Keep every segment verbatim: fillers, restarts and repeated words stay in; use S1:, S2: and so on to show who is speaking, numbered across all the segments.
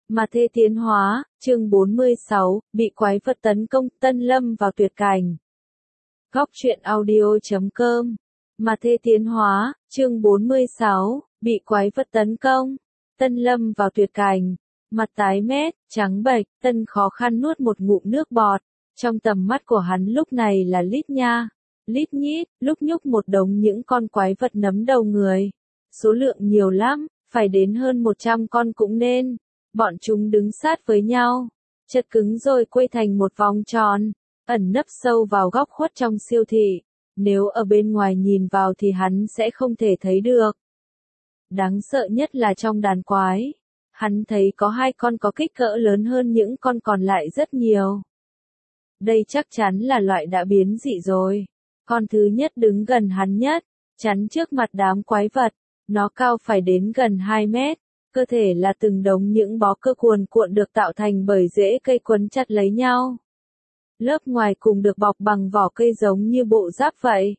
S1: Mà Thê tiến hóa, chương bốn mươi sáu, bị quái vật tấn công, Tân Lâm vào tuyệt cảnh. Góc truyện audio chấm com. Mà Thê tiến hóa, chương bốn mươi sáu, bị quái vật tấn công, Tân Lâm vào tuyệt cảnh. Mặt tái mét, trắng bệch, Tân khó khăn nuốt một ngụm nước bọt. Trong tầm mắt của hắn lúc này là lít nha, lít nhít, lúc nhúc một đống những con quái vật nấm đầu người. Số lượng nhiều lắm, phải đến hơn một trăm con cũng nên. Bọn chúng đứng sát với nhau, chật cứng rồi quây thành một vòng tròn, ẩn nấp sâu vào góc khuất trong siêu thị. Nếu ở bên ngoài nhìn vào thì hắn sẽ không thể thấy được. Đáng sợ nhất là trong đàn quái, hắn thấy có hai con có kích cỡ lớn hơn những con còn lại rất nhiều. Đây chắc chắn là loại đã biến dị rồi. Con thứ nhất đứng gần hắn nhất, chắn trước mặt đám quái vật. Nó cao phải đến gần hai mét. Cơ thể là từng đống những bó cơ cuồn cuộn được tạo thành bởi rễ cây quấn chặt lấy nhau. Lớp ngoài cùng được bọc bằng vỏ cây giống như bộ giáp vậy.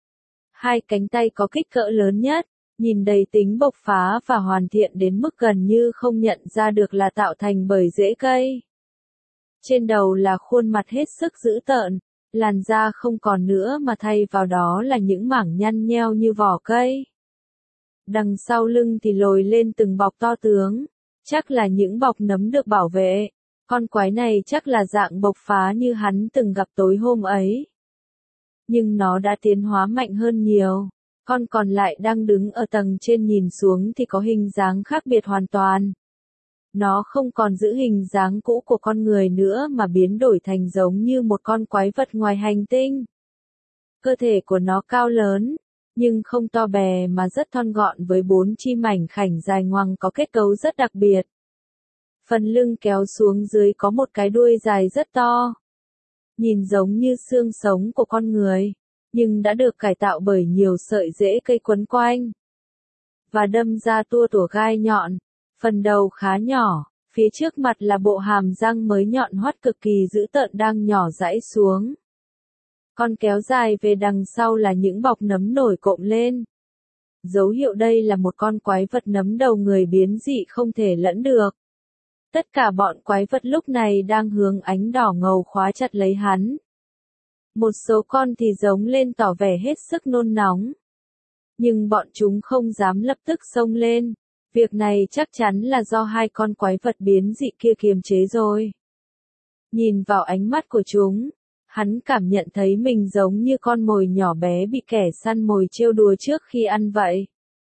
S1: Hai cánh tay có kích cỡ lớn nhất, nhìn đầy tính bộc phá và hoàn thiện đến mức gần như không nhận ra được là tạo thành bởi rễ cây. Trên đầu là khuôn mặt hết sức dữ tợn, làn da không còn nữa mà thay vào đó là những mảng nhăn nheo như vỏ cây. Đằng sau lưng thì lồi lên từng bọc to tướng, chắc là những bọc nấm được bảo vệ. Con quái này chắc là dạng bộc phá như hắn từng gặp tối hôm ấy. Nhưng nó đã tiến hóa mạnh hơn nhiều. Con còn lại đang đứng ở tầng trên nhìn xuống thì có hình dáng khác biệt hoàn toàn. Nó không còn giữ hình dáng cũ của con người nữa mà biến đổi thành giống như một con quái vật ngoài hành tinh. Cơ thể của nó cao lớn, nhưng không to bè mà rất thon gọn với bốn chi mảnh khảnh dài ngoằng có kết cấu rất đặc biệt. Phần lưng kéo xuống dưới có một cái đuôi dài rất to. Nhìn giống như xương sống của con người, nhưng đã được cải tạo bởi nhiều sợi rễ cây quấn quanh. Và đâm ra tua tủa gai nhọn. Phần đầu khá nhỏ, phía trước mặt là bộ hàm răng mới nhọn hoắt cực kỳ dữ tợn đang nhỏ dãy xuống. Con kéo dài về đằng sau là những bọc nấm nổi cộm lên. Dấu hiệu đây là một con quái vật nấm đầu người biến dị không thể lẫn được. Tất cả bọn quái vật lúc này đang hướng ánh đỏ ngầu khóa chặt lấy hắn. Một số con thì giống lên tỏ vẻ hết sức nôn nóng. Nhưng bọn chúng không dám lập tức xông lên. Việc này chắc chắn là do hai con quái vật biến dị kia kiềm chế rồi. Nhìn vào ánh mắt của chúng, hắn cảm nhận thấy mình giống như con mồi nhỏ bé bị kẻ săn mồi trêu đùa trước khi ăn vậy.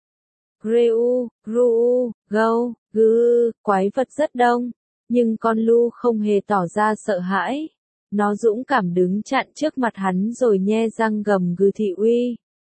S1: Greu, Gru, Gâu, Gư, quái vật rất đông, nhưng con Lu không hề tỏ ra sợ hãi. Nó dũng cảm đứng chặn trước mặt hắn rồi nhe răng gầm gừ thị uy.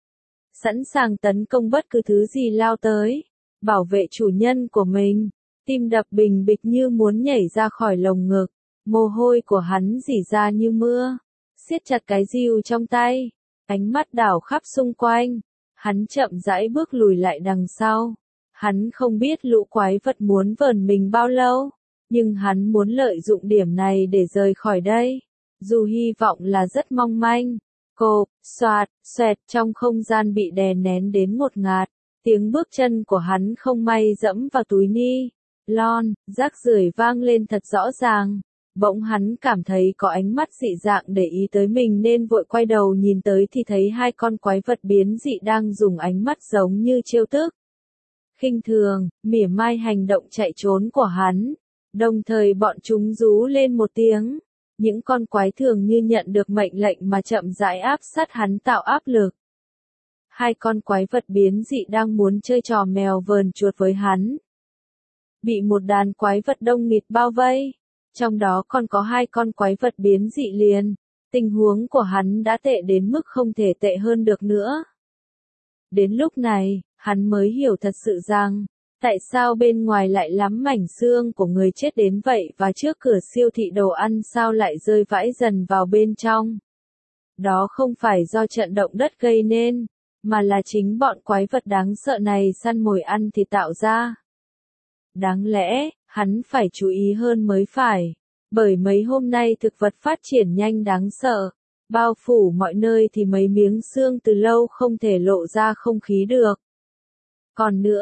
S1: Sẵn sàng tấn công bất cứ thứ gì lao tới, bảo vệ chủ nhân của mình. Tim đập bình bịch như muốn nhảy ra khỏi lồng ngực, mồ hôi của hắn rỉ ra như mưa, siết chặt cái rìu trong tay, ánh mắt đảo khắp xung quanh. Hắn chậm rãi bước lùi lại đằng sau. Hắn không biết lũ quái vật muốn vờn mình bao lâu, nhưng hắn muốn lợi dụng điểm này để rời khỏi đây. Dù hy vọng là rất mong manh. Cộp, xoạt, xoẹt trong không gian bị đè nén đến ngột ngạt. Tiếng bước chân của hắn không may dẫm vào túi ni lon, rác rưởi vang lên thật rõ ràng. Bỗng hắn cảm thấy có ánh mắt dị dạng để ý tới mình nên vội quay đầu nhìn tới thì thấy hai con quái vật biến dị đang dùng ánh mắt giống như trêu tức. Khinh thường, mỉa mai hành động chạy trốn của hắn. Đồng thời bọn chúng rú lên một tiếng. Những con quái thường như nhận được mệnh lệnh mà chậm rãi áp sát hắn tạo áp lực. Hai con quái vật biến dị đang muốn chơi trò mèo vờn chuột với hắn. Bị một đàn quái vật đông nghịt bao vây. Trong đó còn có hai con quái vật biến dị liền. Tình huống của hắn đã tệ đến mức không thể tệ hơn được nữa. Đến lúc này, hắn mới hiểu thật sự rằng, tại sao bên ngoài lại lắm mảnh xương của người chết đến vậy và trước cửa siêu thị đồ ăn sao lại rơi vãi dần vào bên trong. Đó không phải do trận động đất gây nên, mà là chính bọn quái vật đáng sợ này săn mồi ăn thì tạo ra. Đáng lẽ, hắn phải chú ý hơn mới phải, bởi mấy hôm nay thực vật phát triển nhanh đáng sợ, bao phủ mọi nơi thì mấy miếng xương từ lâu không thể lộ ra không khí được. Còn nữa,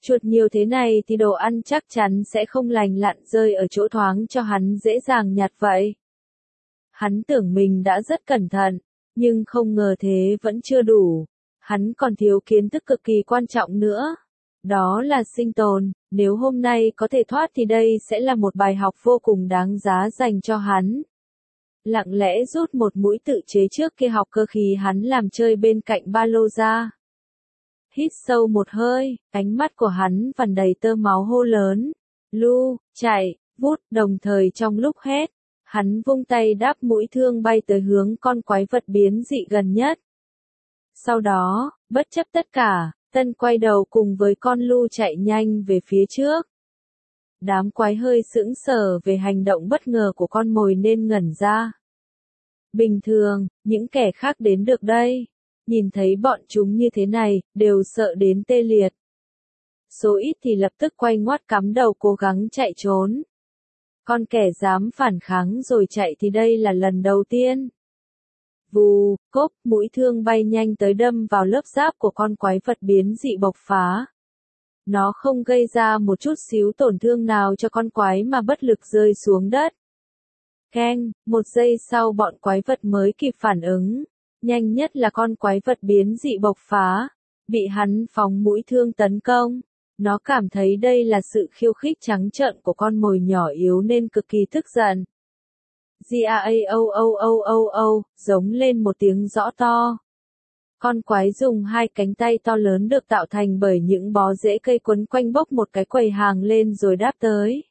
S1: Chuột nhiều thế này thì đồ ăn chắc chắn sẽ không lành lặn rơi ở chỗ thoáng cho hắn dễ dàng nhặt vậy. Hắn tưởng mình đã rất cẩn thận, nhưng không ngờ thế vẫn chưa đủ. Hắn còn thiếu kiến thức cực kỳ quan trọng nữa. Đó là sinh tồn, nếu hôm nay có thể thoát thì đây sẽ là một bài học vô cùng đáng giá dành cho hắn. Lặng lẽ rút một mũi tự chế trước kia học cơ khí hắn làm chơi bên cạnh ba lô ra. Hít sâu một hơi, ánh mắt của hắn vằn đầy tơ máu hô lớn. Lu, chạy, vút, đồng thời trong lúc hét. Hắn vung tay đáp mũi thương bay tới hướng con quái vật biến dị gần nhất. Sau đó, bất chấp tất cả, Tân quay đầu cùng với con Lu chạy nhanh về phía trước. Đám quái hơi sững sờ về hành động bất ngờ của con mồi nên ngẩn ra. Bình thường, những kẻ khác đến được đây, nhìn thấy bọn chúng như thế này, đều sợ đến tê liệt. Số ít thì lập tức quay ngoắt cắm đầu cố gắng chạy trốn. Con kẻ dám phản kháng rồi chạy thì đây là lần đầu tiên. Vù, cốp, mũi thương bay nhanh tới đâm vào lớp giáp của con quái vật biến dị bộc phá. Nó không gây ra một chút xíu tổn thương nào cho con quái mà bất lực rơi xuống đất. Keng, một giây sau bọn quái vật mới kịp phản ứng. Nhanh nhất là con quái vật biến dị bộc phá. Bị hắn phóng mũi thương tấn công. Nó cảm thấy đây là sự khiêu khích trắng trợn của con mồi nhỏ yếu nên cực kỳ tức giận. Gaao, giống lên một tiếng rõ to. Con quái dùng hai cánh tay to lớn được tạo thành bởi những bó rễ cây quấn quanh bốc một cái quầy hàng lên rồi đáp tới.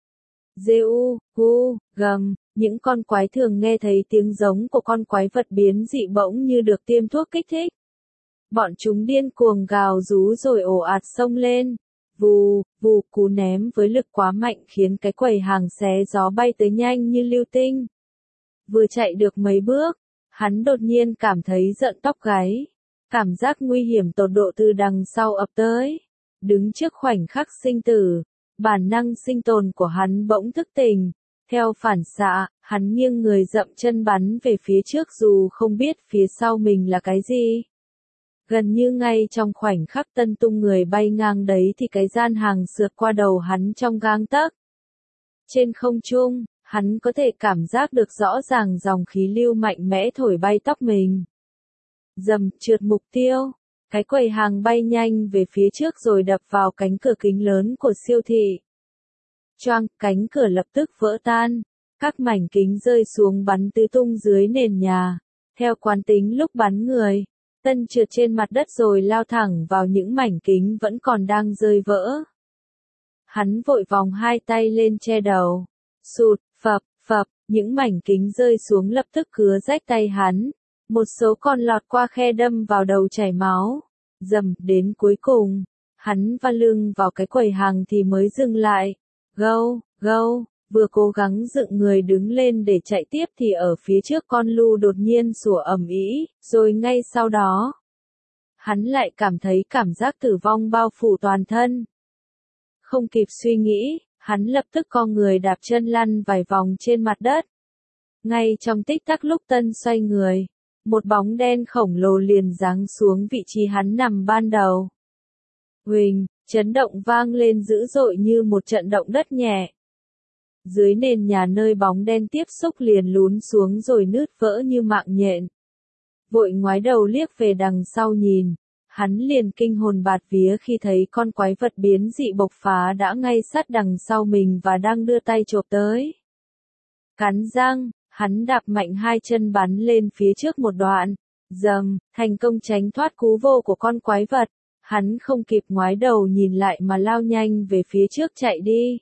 S1: Giu, hu, gầm, những con quái thường nghe thấy tiếng giống của con quái vật biến dị bỗng như được tiêm thuốc kích thích. Bọn chúng điên cuồng gào rú rồi ồ ạt xông lên. Vù, vù, cú ném với lực quá mạnh khiến cái quầy hàng xé gió bay tới nhanh như lưu tinh. Vừa chạy được mấy bước, hắn đột nhiên cảm thấy giận tóc gáy. Cảm giác nguy hiểm tột độ từ đằng sau ập tới. Đứng trước khoảnh khắc sinh tử, bản năng sinh tồn của hắn bỗng thức tỉnh. Theo phản xạ, hắn nghiêng người dậm chân bắn về phía trước dù không biết phía sau mình là cái gì. Gần như ngay trong khoảnh khắc Tân tung người bay ngang đấy thì cái gian hàng sượt qua đầu hắn trong gang tấc. Trên không trung, hắn có thể cảm giác được rõ ràng dòng khí lưu mạnh mẽ thổi bay tóc mình. Dầm, trượt mục tiêu. Cái quầy hàng bay nhanh về phía trước rồi đập vào cánh cửa kính lớn của siêu thị. Choang, cánh cửa lập tức vỡ tan. Các mảnh kính rơi xuống bắn tứ tung dưới nền nhà. Theo quán tính lúc bắn người, Tân trượt trên mặt đất rồi lao thẳng vào những mảnh kính vẫn còn đang rơi vỡ. Hắn vội vòng hai tay lên che đầu. Sụt, phập, phập, những mảnh kính rơi xuống lập tức cứa rách tay hắn. Một số còn lọt qua khe đâm vào đầu chảy máu. Dầm, đến cuối cùng, hắn va lưng vào cái quầy hàng thì mới dừng lại. Gâu, gâu, vừa cố gắng dựng người đứng lên để chạy tiếp thì ở phía trước con Lu đột nhiên sủa ầm ĩ, rồi ngay sau đó, hắn lại cảm thấy cảm giác tử vong bao phủ toàn thân. Không kịp suy nghĩ, hắn lập tức co người đạp chân lăn vài vòng trên mặt đất. Ngay trong tích tắc lúc Tân xoay người, một bóng đen khổng lồ liền giáng xuống vị trí hắn nằm ban đầu. Huỳnh, chấn động vang lên dữ dội như một trận động đất nhẹ. Dưới nền nhà nơi bóng đen tiếp xúc liền lún xuống rồi nứt vỡ như mạng nhện. Vội ngoái đầu liếc về đằng sau nhìn, hắn liền kinh hồn bạt vía khi thấy con quái vật biến dị bộc phá đã ngay sát đằng sau mình và đang đưa tay chộp tới. Cắn răng, hắn đạp mạnh hai chân bắn lên phía trước một đoạn, dầm, thành công tránh thoát cú vô của con quái vật. Hắn không kịp ngoái đầu nhìn lại mà lao nhanh về phía trước chạy đi.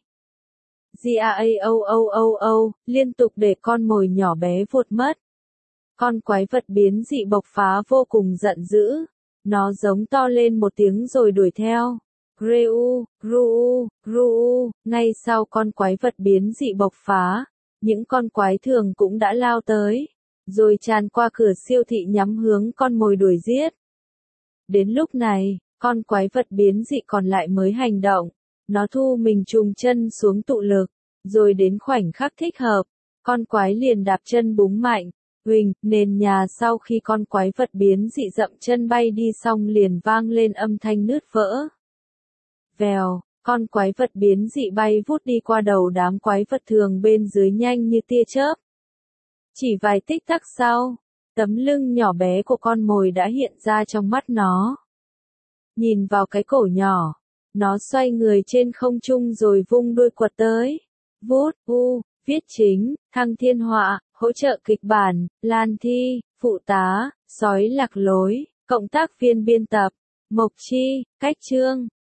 S1: Gaao, liên tục để con mồi nhỏ bé vụt mất. Con quái vật biến dị bộc phá vô cùng giận dữ. Nó giống to lên một tiếng rồi đuổi theo. Greu, Gruu, Gruu, ngay sau con quái vật biến dị bộc phá, những con quái thường cũng đã lao tới, rồi tràn qua cửa siêu thị nhắm hướng con mồi đuổi giết. Đến lúc này, con quái vật biến dị còn lại mới hành động. Nó thu mình trùng chân xuống tụ lực, rồi đến khoảnh khắc thích hợp, con quái liền đạp chân búng mạnh. Huỳnh, nền nhà sau khi con quái vật biến dị dậm chân bay đi xong liền vang lên âm thanh nứt vỡ. Vèo, con quái vật biến dị bay vút đi qua đầu đám quái vật thường bên dưới nhanh như tia chớp. Chỉ vài tích tắc sau, tấm lưng nhỏ bé của con mồi đã hiện ra trong mắt nó. Nhìn vào cái cổ nhỏ, nó xoay người trên không trung rồi vung đuôi quật tới. Vút, u, viết chính, Thăng Thiên Họa, hỗ trợ kịch bản, Lan Thi, phụ tá, sói lạc lối, cộng tác viên biên tập, Mộc Chi, cách chương.